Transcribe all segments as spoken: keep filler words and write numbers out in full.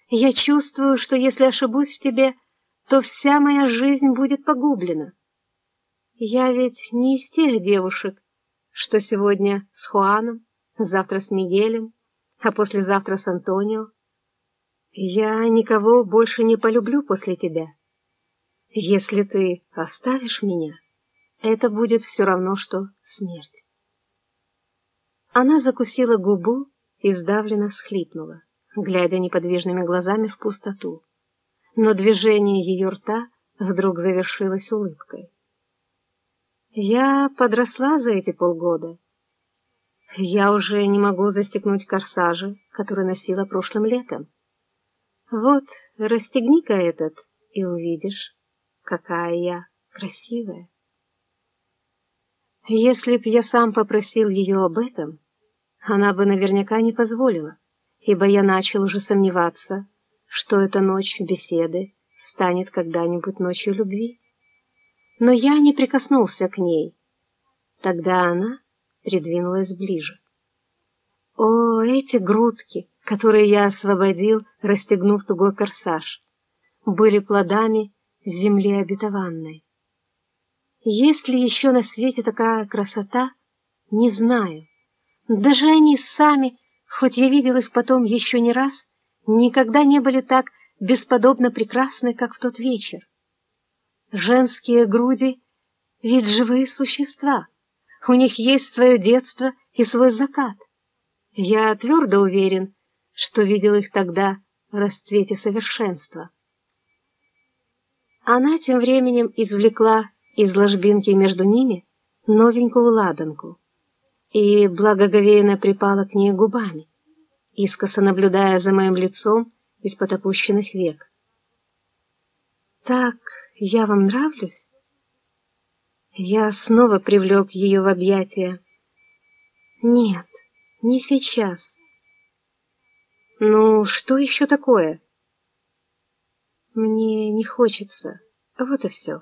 Я чувствую, что если ошибусь в тебе, то вся моя жизнь будет погублена. Я ведь не из тех девушек, что сегодня с Хуаном, завтра с Мигелем, а послезавтра с Антонио. Я никого больше не полюблю после тебя. Если ты оставишь меня, это будет все равно, что смерть. Она закусила губу и сдавленно всхлипнула, глядя неподвижными глазами в пустоту. Но движение ее рта вдруг завершилось улыбкой. Я подросла за эти полгода. Я уже не могу застегнуть корсажи, которые носила прошлым летом. Вот, расстегни-ка этот, и увидишь, какая я красивая. Если б я сам попросил ее об этом, она бы наверняка не позволила, ибо я начал уже сомневаться, что эта ночь беседы станет когда-нибудь ночью любви. Но я не прикоснулся к ней. Тогда она придвинулась ближе. О, эти грудки, которые я освободил, расстегнув тугой корсаж, были плодами земли обетованной. Есть ли еще на свете такая красота, не знаю. Даже они сами, хоть я видел их потом еще не раз, никогда не были так бесподобно прекрасны, как в тот вечер. Женские груди — ведь живые существа. У них есть свое детство и свой закат. Я твердо уверен, что видел их тогда в расцвете совершенства. Она тем временем извлекла из ложбинки между ними новенькую ладанку и благоговейно припала к ней губами, искоса наблюдая за моим лицом из-под опущенных век. «Так я вам нравлюсь?» Я снова привлек ее в объятия. «Нет, не сейчас». «Ну, что еще такое?» «Мне не хочется, вот и все».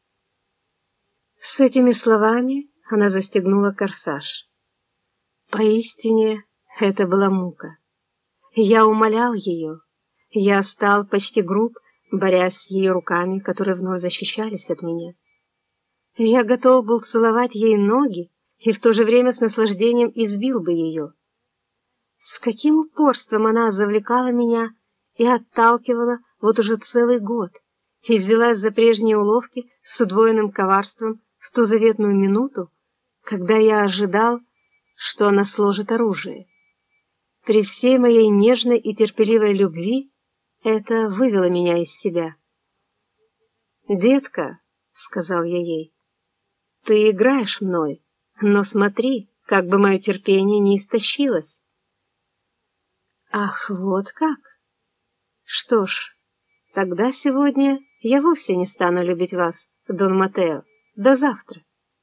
С этими словами она застегнула корсаж. Поистине, это была мука. Я умолял ее. Я стал почти груб, борясь с ее руками, которые вновь защищались от меня. Я готов был целовать ей ноги и в то же время с наслаждением избил бы ее. С каким упорством она завлекала меня и отталкивала вот уже целый год и взялась за прежние уловки с удвоенным коварством в ту заветную минуту, когда я ожидал, что она сложит оружие. При всей моей нежной и терпеливой любви это вывело меня из себя. «Детка», — сказал я ей, — «ты играешь мной, но смотри, как бы мое терпение не истощилось». «Ах, вот как? Что ж, тогда сегодня я вовсе не стану любить вас, Дон Матео, до завтра.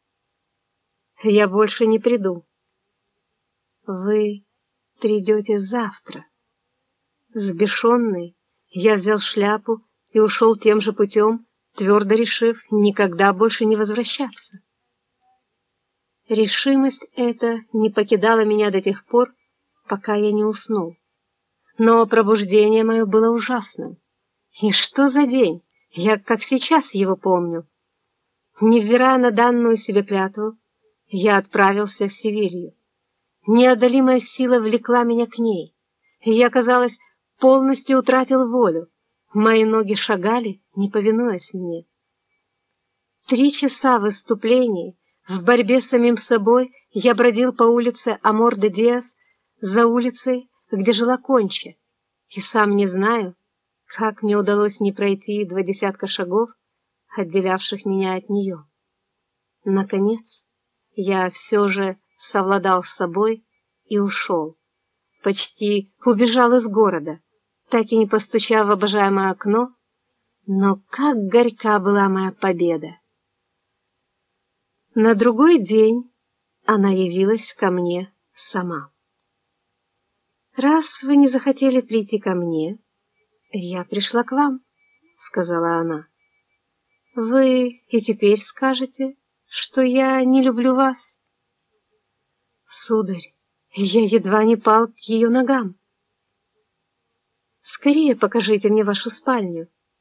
Я больше не приду». «Вы придете завтра». Взбешенный, я взял шляпу и ушел тем же путем, твердо решив никогда больше не возвращаться. Решимость эта не покидала меня до тех пор, пока я не уснул. Но пробуждение мое было ужасным. И что за день? Я как сейчас его помню. Невзирая на данную себе клятву, я отправился в Севилью. Неодолимая сила влекла меня к ней, и я, казалось, полностью утратил волю. Мои ноги шагали, не повинуясь мне. Три часа выступлений, в борьбе с самим собой, я бродил по улице Амор-де-Диас, за улицей, где жила Конча, и сам не знаю, как мне удалось не пройти два десятка шагов, отделявших меня от нее. Наконец, я все же совладал с собой и ушел. Почти убежал из города, так и не постучав в обожаемое окно, но как горька была моя победа. На другой день она явилась ко мне сама. «Раз вы не захотели прийти ко мне, я пришла к вам», — сказала она. «Вы и теперь скажете, что я не люблю вас?» Сударь, я едва не пал к ее ногам. Скорее покажите мне вашу спальню.